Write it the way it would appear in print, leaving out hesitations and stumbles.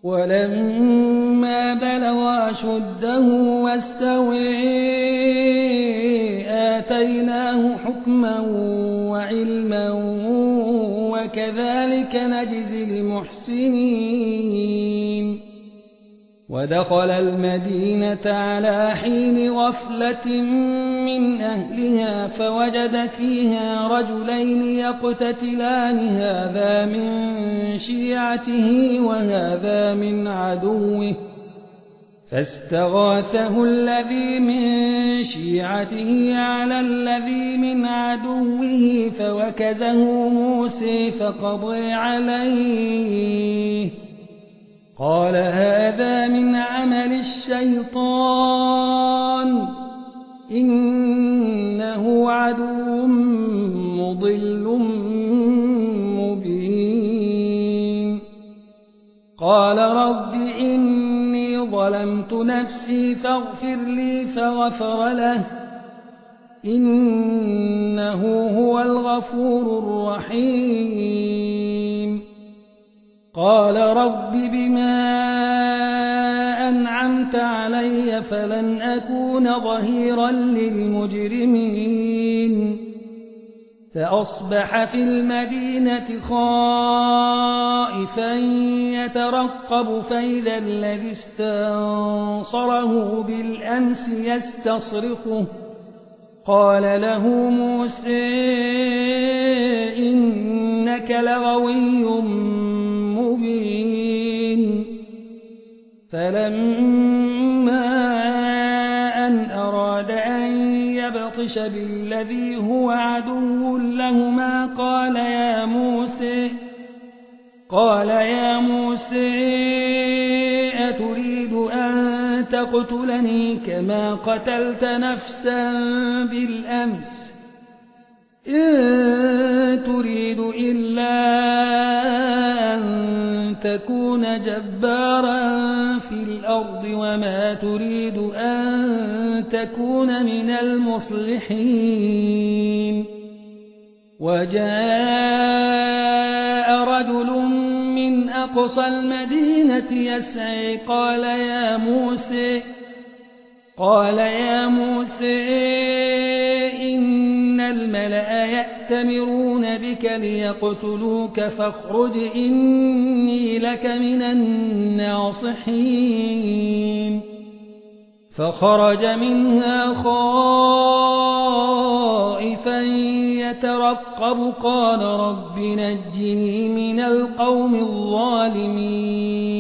ولما بلغ أشده واستوى آتيناه حكما وعلما وكذلك نجزي المحسنين. ودخل المدينة على حين غفلة من أهلها فوجد فيها رجلين يقتتلان هذا من شيعته وهذا من عدوه فاستغاثه الذي من شيعته على الذي من عدوه فوكزه موسى فقضى عليه قال هذا من عمل الشيطان إنه عدو مضل مبين. قال رب إني ظلمت نفسي فاغفر لي فغفر له إنه هو الغفور الرحيم. قال رب بما أنعمت علي فلن أكون ظهيرا للمجرمين. فأصبح في المدينة خائفا يترقب فإذا الذي استنصره بالأمس يستصرخه قال له موسى إنك لغوي مبين. فلما أن أراد أن يبطش بالذي هو عدو لهما قال يا موسى أتريد أن تقتلني كما قتلت نفسا بالأمس إن تريد إلا أن تكون جبارا في الأرض وما تريد أن تكون من المصلحين. وجاء رجل من أقصى المدينة يسعى قال يا موسى إن الملأ يأتمرون بك ليقتلوك فاخرج إني لك من الناصحين. فخرج منها خائفا يترقب قال رب نجني من القوم الظالمين.